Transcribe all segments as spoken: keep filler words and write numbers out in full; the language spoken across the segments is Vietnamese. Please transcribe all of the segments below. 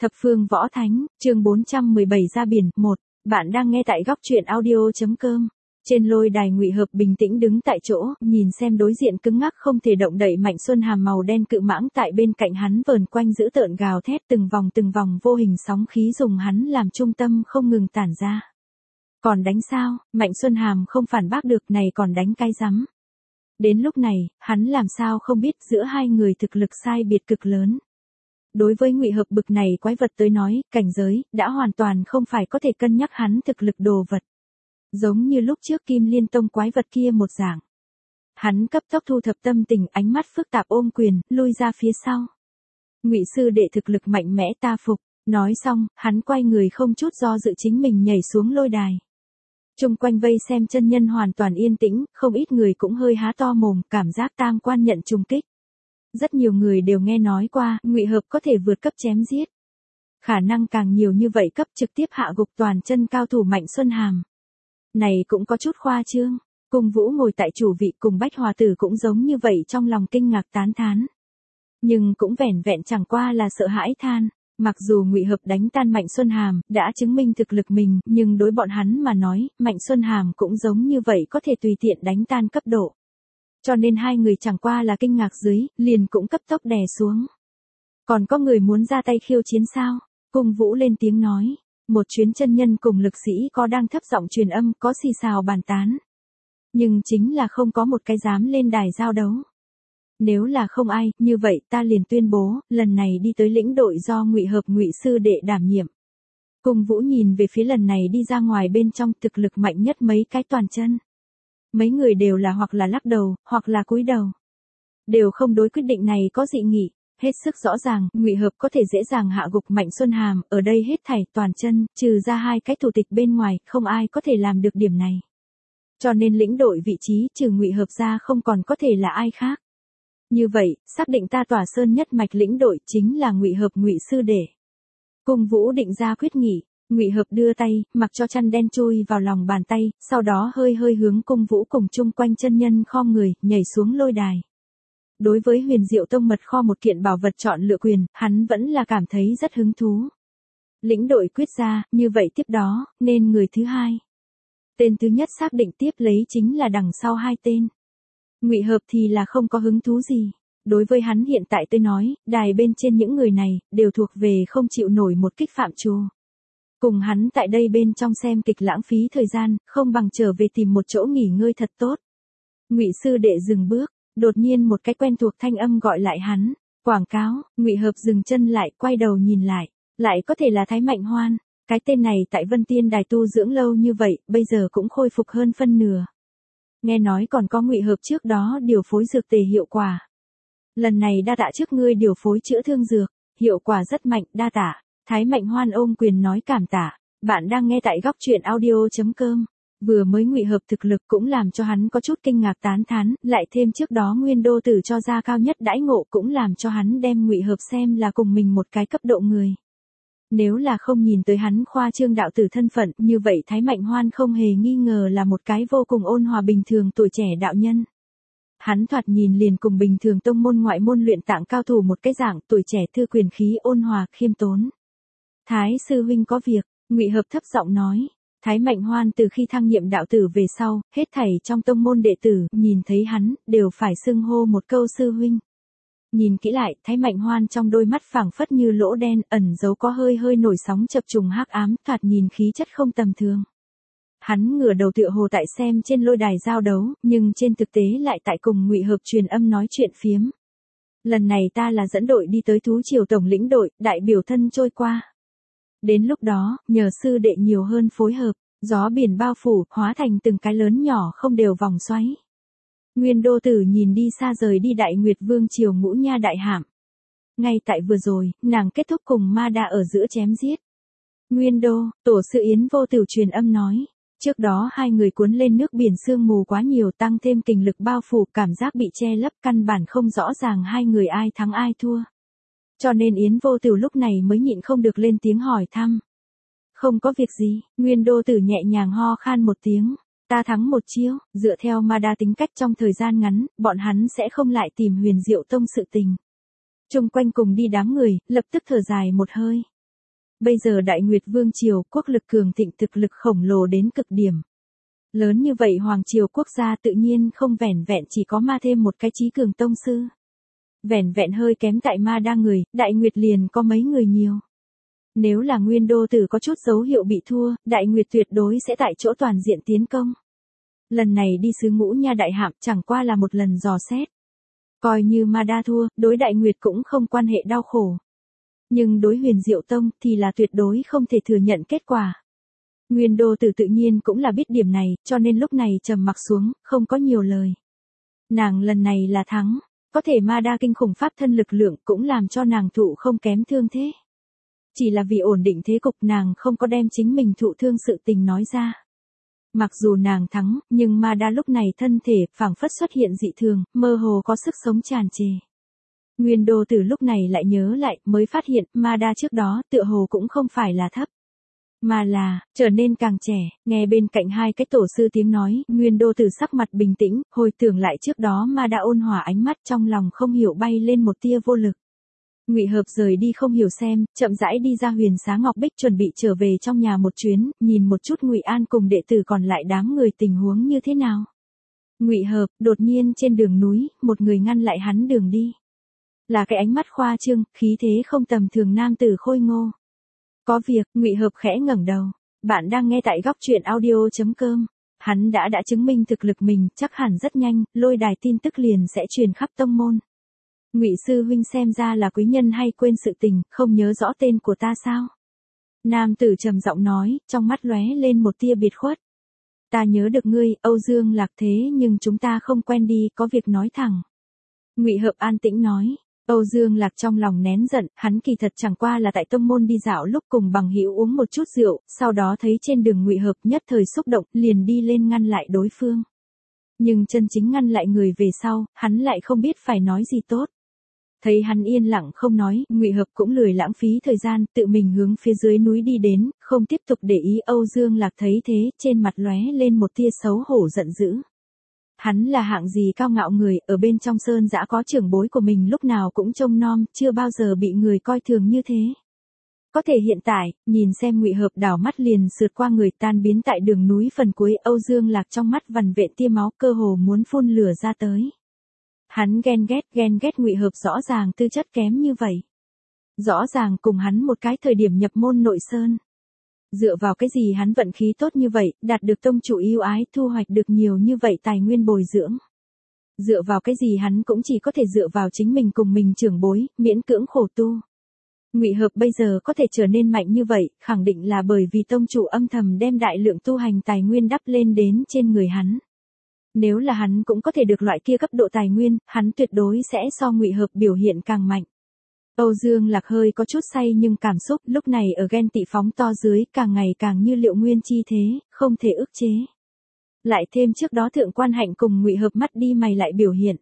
Thập phương võ thánh, chương bốn trăm mười bảy ra biển, một. Bạn đang nghe tại góc truyện audio chấm com. Trên lôi đài Ngụy Hợp bình tĩnh đứng tại chỗ, nhìn xem đối diện cứng ngắc không thể động đậy Mạnh Xuân Hàm màu đen cự mãng tại bên cạnh hắn vờn quanh giữ tợn gào thét từng vòng từng vòng vô hình sóng khí dùng hắn làm trung tâm không ngừng tản ra. Còn đánh sao, Mạnh Xuân Hàm không phản bác được, này còn đánh cái rắm. Đến lúc này, hắn làm sao không biết giữa hai người thực lực sai biệt cực lớn. Đối với Ngụy Hợp bực này quái vật tới nói, cảnh giới, đã hoàn toàn không phải có thể cân nhắc hắn thực lực đồ vật. Giống như lúc trước Kim Liên Tông quái vật kia một dạng. Hắn cấp tốc thu thập tâm tình, ánh mắt phức tạp ôm quyền, lui ra phía sau. Ngụy sư đệ thực lực mạnh mẽ ta phục, nói xong, hắn quay người không chút do dự chính mình nhảy xuống lôi đài. Chung quanh vây xem chân nhân hoàn toàn yên tĩnh, không ít người cũng hơi há to mồm, cảm giác tam quan nhận trùng kích. Rất nhiều người đều nghe nói qua, Ngụy Hợp có thể vượt cấp chém giết. Khả năng càng nhiều như vậy cấp trực tiếp hạ gục toàn chân cao thủ Mạnh Xuân Hàm. Này cũng có chút khoa trương, Cung Vũ ngồi tại chủ vị cùng Bách Hòa Tử cũng giống như vậy trong lòng kinh ngạc tán thán. Nhưng cũng vẻn vẹn chẳng qua là sợ hãi than, mặc dù Ngụy Hợp đánh tan Mạnh Xuân Hàm, đã chứng minh thực lực mình, nhưng đối bọn hắn mà nói, Mạnh Xuân Hàm cũng giống như vậy có thể tùy tiện đánh tan cấp độ. Cho nên hai người chẳng qua là kinh ngạc dưới, liền cũng cấp tốc đè xuống. Còn có người muốn ra tay khiêu chiến sao? Cung Vũ lên tiếng nói. Một chuyến chân nhân cùng lực sĩ có đang thấp giọng truyền âm, có xì xào bàn tán. Nhưng chính là không có một cái dám lên đài giao đấu. Nếu là không ai, như vậy ta liền tuyên bố, lần này đi tới lĩnh đội do Ngụy Hợp Ngụy sư đệ đảm nhiệm. Cung Vũ nhìn về phía lần này đi ra ngoài bên trong thực lực mạnh nhất mấy cái toàn chân. Mấy người đều là hoặc là lắc đầu, hoặc là cúi đầu. Đều không đối quyết định này có dị nghị, hết sức rõ ràng, Ngụy Hợp có thể dễ dàng hạ gục Mạnh Xuân Hàm, ở đây hết thảy toàn chân, trừ ra hai cái thủ tịch bên ngoài, không ai có thể làm được điểm này. Cho nên lĩnh đội vị trí trừ Ngụy Hợp ra không còn có thể là ai khác. Như vậy, xác định ta Tỏa Sơn nhất mạch lĩnh đội chính là Ngụy Hợp Ngụy sư đệ. Cung Vũ định ra quyết nghị. Ngụy Hợp đưa tay, mặc cho chăn đen chui vào lòng bàn tay, sau đó hơi hơi hướng Cung Vũ cùng chung quanh chân nhân khom người, nhảy xuống lôi đài. Đối với Huyền Diệu Tông mật kho một kiện bảo vật chọn lựa quyền, hắn vẫn là cảm thấy rất hứng thú. Lĩnh đội quyết ra, như vậy tiếp đó, nên người thứ hai. Tên thứ nhất xác định tiếp lấy chính là đằng sau hai tên. Ngụy Hợp thì là không có hứng thú gì. Đối với hắn hiện tại tôi nói, đài bên trên những người này, đều thuộc về không chịu nổi một kích phạm trù. Cùng hắn tại đây bên trong xem kịch lãng phí thời gian, không bằng trở về tìm một chỗ nghỉ ngơi thật tốt. Ngụy sư đệ dừng bước, đột nhiên một cái quen thuộc thanh âm gọi lại hắn. Quảng cáo. Ngụy Hợp dừng chân lại, quay đầu nhìn lại, lại có thể là Thái Mạnh Hoan. Cái tên này tại Vân Tiên Đài tu dưỡng lâu như vậy, bây giờ cũng khôi phục hơn phân nửa. Nghe nói còn có Ngụy Hợp trước đó điều phối dược tề hiệu quả. Lần này đa tạ trước ngươi điều phối chữa thương dược, hiệu quả rất mạnh, đa tạ. Thái Mạnh Hoan ôm quyền nói cảm tạ. Bạn đang nghe tại góc truyện audio chấm com. Vừa mới Ngụy Hợp thực lực cũng làm cho hắn có chút kinh ngạc tán thán, lại thêm trước đó Nguyên Đô Tử cho ra cao nhất đãi ngộ cũng làm cho hắn đem Ngụy Hợp xem là cùng mình một cái cấp độ người. Nếu là không nhìn tới hắn khoa trương đạo tử thân phận, như vậy Thái Mạnh Hoan không hề nghi ngờ là một cái vô cùng ôn hòa bình thường tuổi trẻ đạo nhân. Hắn thoạt nhìn liền cùng bình thường tông môn ngoại môn luyện tạng cao thủ một cái dạng, tuổi trẻ thư quyền khí ôn hòa, khiêm tốn. Thái sư huynh có việc, Ngụy Hợp thấp giọng nói. Thái Mạnh Hoan từ khi thăng nhiệm đạo tử về sau, hết thảy trong tông môn đệ tử, nhìn thấy hắn, đều phải xưng hô một câu sư huynh. Nhìn kỹ lại, Thái Mạnh Hoan trong đôi mắt phảng phất như lỗ đen, ẩn giấu có hơi hơi nổi sóng chập trùng hắc ám, thoạt nhìn khí chất không tầm thường. Hắn ngửa đầu tựa hồ tại xem trên lôi đài giao đấu, nhưng trên thực tế lại tại cùng Ngụy Hợp truyền âm nói chuyện phiếm. Lần này ta là dẫn đội đi tới Thú Triều tổng lĩnh đội, đại biểu thân trôi qua. Đến lúc đó, nhờ sư đệ nhiều hơn phối hợp, gió biển bao phủ, hóa thành từng cái lớn nhỏ không đều vòng xoáy. Nguyên Đô Tử nhìn đi xa rời đi Đại Nguyệt Vương Triều Ngũ Nha đại hạm. Ngay tại vừa rồi, nàng kết thúc cùng Ma Đa ở giữa chém giết. Nguyên Đô, tổ sư Yến Vô Tử truyền âm nói. Trước đó hai người cuốn lên nước biển sương mù quá nhiều, tăng thêm kình lực bao phủ, cảm giác bị che lấp, căn bản không rõ ràng hai người ai thắng ai thua. Cho nên Yến Vô Tử lúc này mới nhịn không được lên tiếng hỏi thăm. Không có việc gì, Nguyên Đô Tử nhẹ nhàng ho khan một tiếng. Ta thắng một chiêu, dựa theo Ma Đa tính cách trong thời gian ngắn, bọn hắn sẽ không lại tìm Huyền Diệu Tông sự tình. Chung quanh cùng đi đám người, lập tức thở dài một hơi. bây giờ Đại Nguyệt Vương Triều quốc lực cường thịnh, thực lực khổng lồ đến cực điểm. Lớn như vậy Hoàng Triều quốc gia tự nhiên không vẻn vẹn chỉ có ma thêm một cái trí cường tông sư. Vẻn vẹn hơi kém tại ma đa người, Đại Nguyệt liền có mấy người nhiều. Nếu là Nguyên Đô Tử có chút dấu hiệu bị thua, Đại Nguyệt tuyệt đối sẽ tại chỗ toàn diện tiến công. Lần này đi xứ Ngũ Nha Đại Hạm chẳng qua là một lần dò xét. Coi như ma đa thua, đối Đại Nguyệt cũng không quan hệ đau khổ. Nhưng đối Huyền Diệu Tông thì là tuyệt đối không thể thừa nhận kết quả. Nguyên Đô Tử tự nhiên cũng là biết điểm này, cho nên lúc này trầm mặc xuống, không có nhiều lời. Nàng lần này là thắng, có thể ma đa kinh khủng pháp thân lực lượng cũng làm cho nàng thụ không kém thương thế. Chỉ là vì ổn định thế cục nàng không có đem chính mình thụ thương sự tình nói ra. Mặc dù nàng thắng, nhưng ma đa lúc này thân thể phảng phất xuất hiện dị thường, mơ hồ có sức sống tràn trề. Nguyên Đô Tử lúc này lại nhớ lại, mới phát hiện, ma đa trước đó tựa hồ cũng không phải là thấp, mà là, trở nên càng trẻ. Nghe bên cạnh hai cái tổ sư tiếng nói, Nguyên Đô Tử sắc mặt bình tĩnh, hồi tưởng lại trước đó ma đa ôn hòa ánh mắt, trong lòng không hiểu bay lên một tia vô lực. Ngụy Hợp rời đi không hiểu xem, chậm rãi đi ra Huyền Xá Ngọc Bích chuẩn bị trở về trong nhà một chuyến, nhìn một chút Ngụy An cùng đệ tử còn lại đám người tình huống như thế nào. Ngụy Hợp, đột nhiên trên đường núi, một người ngăn lại hắn đường đi. Là cái ánh mắt khoa trương, khí thế không tầm thường nam tử khôi ngô. Có việc, Ngụy Hợp khẽ ngẩng đầu. Bạn đang nghe tại góc truyện audio chấm com. Hắn đã đã chứng minh thực lực mình, chắc hẳn rất nhanh, lôi đài tin tức liền sẽ truyền khắp tông môn. Ngụy sư huynh xem ra là quý nhân hay quên sự tình, không nhớ rõ tên của ta sao? Nam tử trầm giọng nói, trong mắt lóe lên một tia biệt khuất. Ta nhớ được ngươi, Âu Dương Lạc, thế nhưng chúng ta không quen đi, có việc nói thẳng. Ngụy Hợp an tĩnh nói. Âu Dương Lạc trong lòng nén giận, hắn kỳ thật chẳng qua là tại tông môn đi dạo lúc cùng bằng hữu uống một chút rượu, sau đó thấy trên đường Ngụy Hợp nhất thời xúc động, liền đi lên ngăn lại đối phương. Nhưng chân chính ngăn lại người về sau, hắn lại không biết phải nói gì tốt. Thấy hắn yên lặng không nói, Ngụy Hợp cũng lười lãng phí thời gian, tự mình hướng phía dưới núi đi đến, không tiếp tục để ý. Âu Dương Lạc thấy thế, trên mặt lóe lên một tia xấu hổ giận dữ. Hắn là hạng gì cao ngạo người, ở bên trong sơn dã có trưởng bối của mình lúc nào cũng trông nom, chưa bao giờ bị người coi thường như thế. Có thể hiện tại, nhìn xem Ngụy Hợp đảo mắt liền sượt qua người tan biến tại đường núi phần cuối, Âu Dương Lạc trong mắt vằn vện tia máu, cơ hồ muốn phun lửa ra tới. Hắn ghen ghét, ghen ghét Ngụy Hợp rõ ràng tư chất kém như vậy. Rõ ràng cùng hắn một cái thời điểm nhập môn nội sơn. Dựa vào cái gì hắn vận khí tốt như vậy, đạt được tông chủ yêu ái, thu hoạch được nhiều như vậy tài nguyên bồi dưỡng. Dựa vào cái gì hắn cũng chỉ có thể dựa vào chính mình cùng mình trưởng bối, miễn cưỡng khổ tu. Ngụy Hợp bây giờ có thể trở nên mạnh như vậy, khẳng định là bởi vì tông chủ âm thầm đem đại lượng tu hành tài nguyên đắp lên đến trên người hắn. Nếu là hắn cũng có thể được loại kia cấp độ tài nguyên, hắn tuyệt đối sẽ so Ngụy Hợp biểu hiện càng mạnh. Âu Dương Lạc hơi có chút say nhưng cảm xúc lúc này ở ghen tị phóng to dưới, càng ngày càng như Liệu Nguyên chi thế, không thể ức chế. Lại thêm trước đó Thượng Quan Hạnh cùng Ngụy Hợp mắt đi mày lại biểu hiện.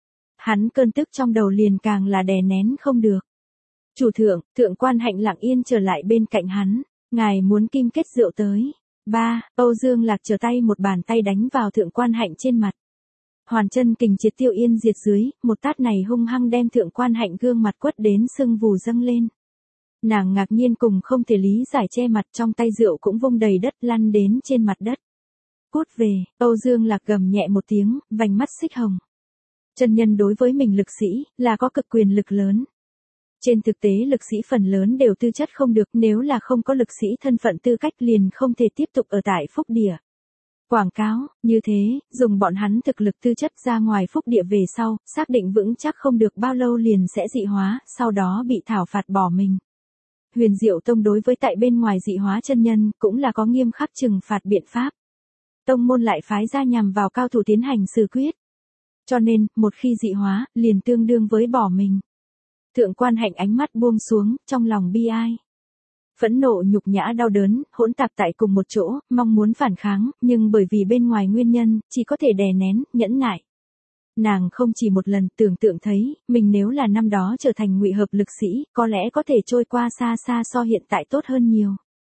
Hắn cơn tức trong đầu liền càng là đè nén không được. Chủ thượng, Thượng Quan Hạnh lặng yên trở lại bên cạnh hắn, ngài muốn kim kết rượu tới. Ba, Âu Dương Lạc trở tay một bàn tay đánh vào Thượng Quan Hạnh trên mặt. Hoàn chân kình triệt tiêu yên diệt dưới, một tát này hung hăng đem Thượng Quan Hạnh gương mặt quất đến sưng vù dâng lên. Nàng ngạc nhiên cùng không thể lý giải, che mặt, trong tay rượu cũng vung đầy đất lăn đến trên mặt đất. Cút về, Âu Dương Lạc gầm nhẹ một tiếng, vành mắt xích hồng. Chân nhân đối với mình lực sĩ, là có cực quyền lực lớn. Trên thực tế lực sĩ phần lớn đều tư chất không được, nếu là không có lực sĩ thân phận tư cách liền không thể tiếp tục ở tại Phúc Địa. Quảng cáo, như thế, dùng bọn hắn thực lực tư chất ra ngoài Phúc Địa về sau, xác định vững chắc không được bao lâu liền sẽ dị hóa, sau đó bị thảo phạt bỏ mình. Huyền Diệu Tông đối với tại bên ngoài dị hóa chân nhân, cũng là có nghiêm khắc trừng phạt biện pháp. Tông môn lại phái ra nhằm vào cao thủ tiến hành xử quyết. Cho nên, một khi dị hóa, liền tương đương với bỏ mình. Thượng Quan Hạnh ánh mắt buông xuống, trong lòng bi ai. Phẫn nộ, nhục nhã, đau đớn, hỗn tạp tại cùng một chỗ, mong muốn phản kháng, nhưng bởi vì bên ngoài nguyên nhân, chỉ có thể đè nén, nhẫn nại. Nàng không chỉ một lần tưởng tượng thấy, mình nếu là năm đó trở thành Ngụy Hợp lực sĩ, có lẽ có thể trôi qua xa xa so hiện tại tốt hơn nhiều.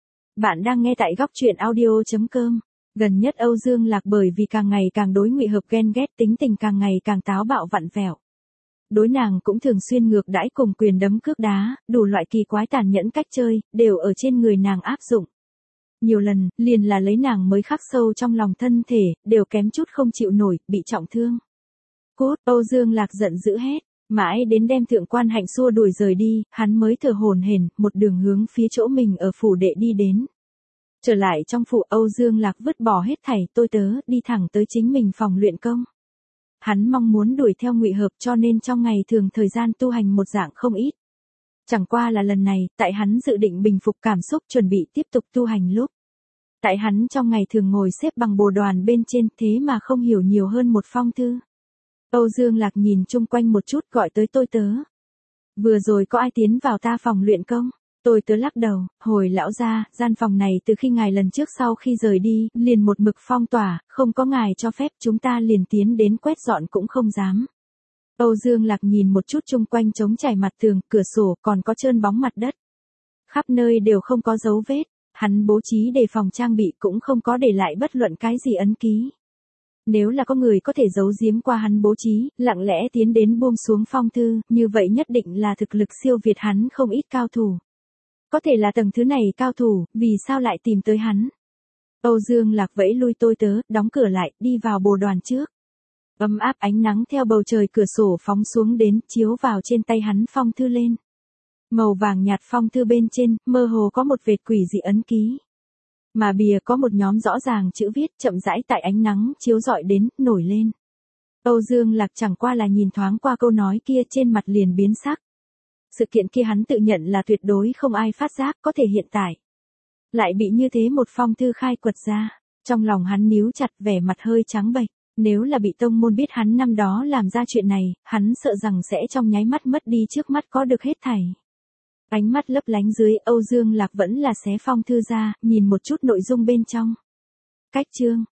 Bạn đang nghe tại góc truyện audio chấm com. Gần nhất Âu Dương Lạc bởi vì càng ngày càng đối Ngụy Hợp ghen ghét, tính tình càng ngày càng táo bạo vặn vẹo. Đối nàng cũng thường xuyên ngược đãi cùng quyền đấm cước đá, đủ loại kỳ quái tàn nhẫn cách chơi, đều ở trên người nàng áp dụng. Nhiều lần, liền là lấy nàng mới khắc sâu trong lòng thân thể, đều kém chút không chịu nổi, bị trọng thương. Cút, Âu Dương Lạc giận dữ hét, mãi đến đem Thượng Quan Hạnh xua đuổi rời đi, hắn mới thở hổn hển, một đường hướng phía chỗ mình ở phủ đệ đi đến. Trở lại trong phủ, Âu Dương Lạc vứt bỏ hết thảy tôi tớ, đi thẳng tới chính mình phòng luyện công. Hắn mong muốn đuổi theo Ngụy Hợp cho nên trong ngày thường thời gian tu hành một dạng không ít. Chẳng qua là lần này, tại hắn dự định bình phục cảm xúc chuẩn bị tiếp tục tu hành lúc. Tại hắn trong ngày thường ngồi xếp bằng bồ đoàn bên trên thế mà không hiểu nhiều hơn một phong thư. Âu Dương Lạc nhìn chung quanh một chút gọi tới tôi tớ. Vừa rồi có ai tiến vào ta phòng luyện công? Tôi tớ lắc đầu, hồi lão gia, gian phòng này từ khi ngài lần trước sau khi rời đi, liền một mực phong tỏa, không có ngài cho phép chúng ta liền tiến đến quét dọn cũng không dám. Âu Dương Lạc nhìn một chút chung quanh trống trải mặt tường, cửa sổ còn có trơn bóng mặt đất. Khắp nơi đều không có dấu vết, hắn bố trí đề phòng trang bị cũng không có để lại bất luận cái gì ấn ký. Nếu là có người có thể giấu giếm qua hắn bố trí, lặng lẽ tiến đến buông xuống phong thư, như vậy nhất định là thực lực siêu việt hắn không ít cao thủ. Có thể là tầng thứ này cao thủ, vì sao lại tìm tới hắn? Âu Dương Lạc vẫy lui tôi tớ, đóng cửa lại, đi vào bồ đoàn trước. Ấm áp ánh nắng theo bầu trời cửa sổ phóng xuống đến, chiếu vào trên tay hắn phong thư lên. Màu vàng nhạt phong thư bên trên, mơ hồ có một vệt quỷ dị ấn ký. Mà bìa có một nhóm rõ ràng chữ viết chậm rãi tại ánh nắng chiếu rọi đến, nổi lên. Âu Dương Lạc chẳng qua là nhìn thoáng qua câu nói kia trên mặt liền biến sắc. Sự kiện kia hắn tự nhận là tuyệt đối không ai phát giác, có thể hiện tại. Lại bị như thế một phong thư khai quật ra, trong lòng hắn níu chặt, vẻ mặt hơi trắng bệch. Nếu là bị tông môn biết hắn năm đó làm ra chuyện này, hắn sợ rằng sẽ trong nháy mắt mất đi trước mắt có được hết thảy. Ánh mắt lấp lánh dưới, Âu Dương Lạc vẫn là xé phong thư ra, nhìn một chút nội dung bên trong. Cách chương,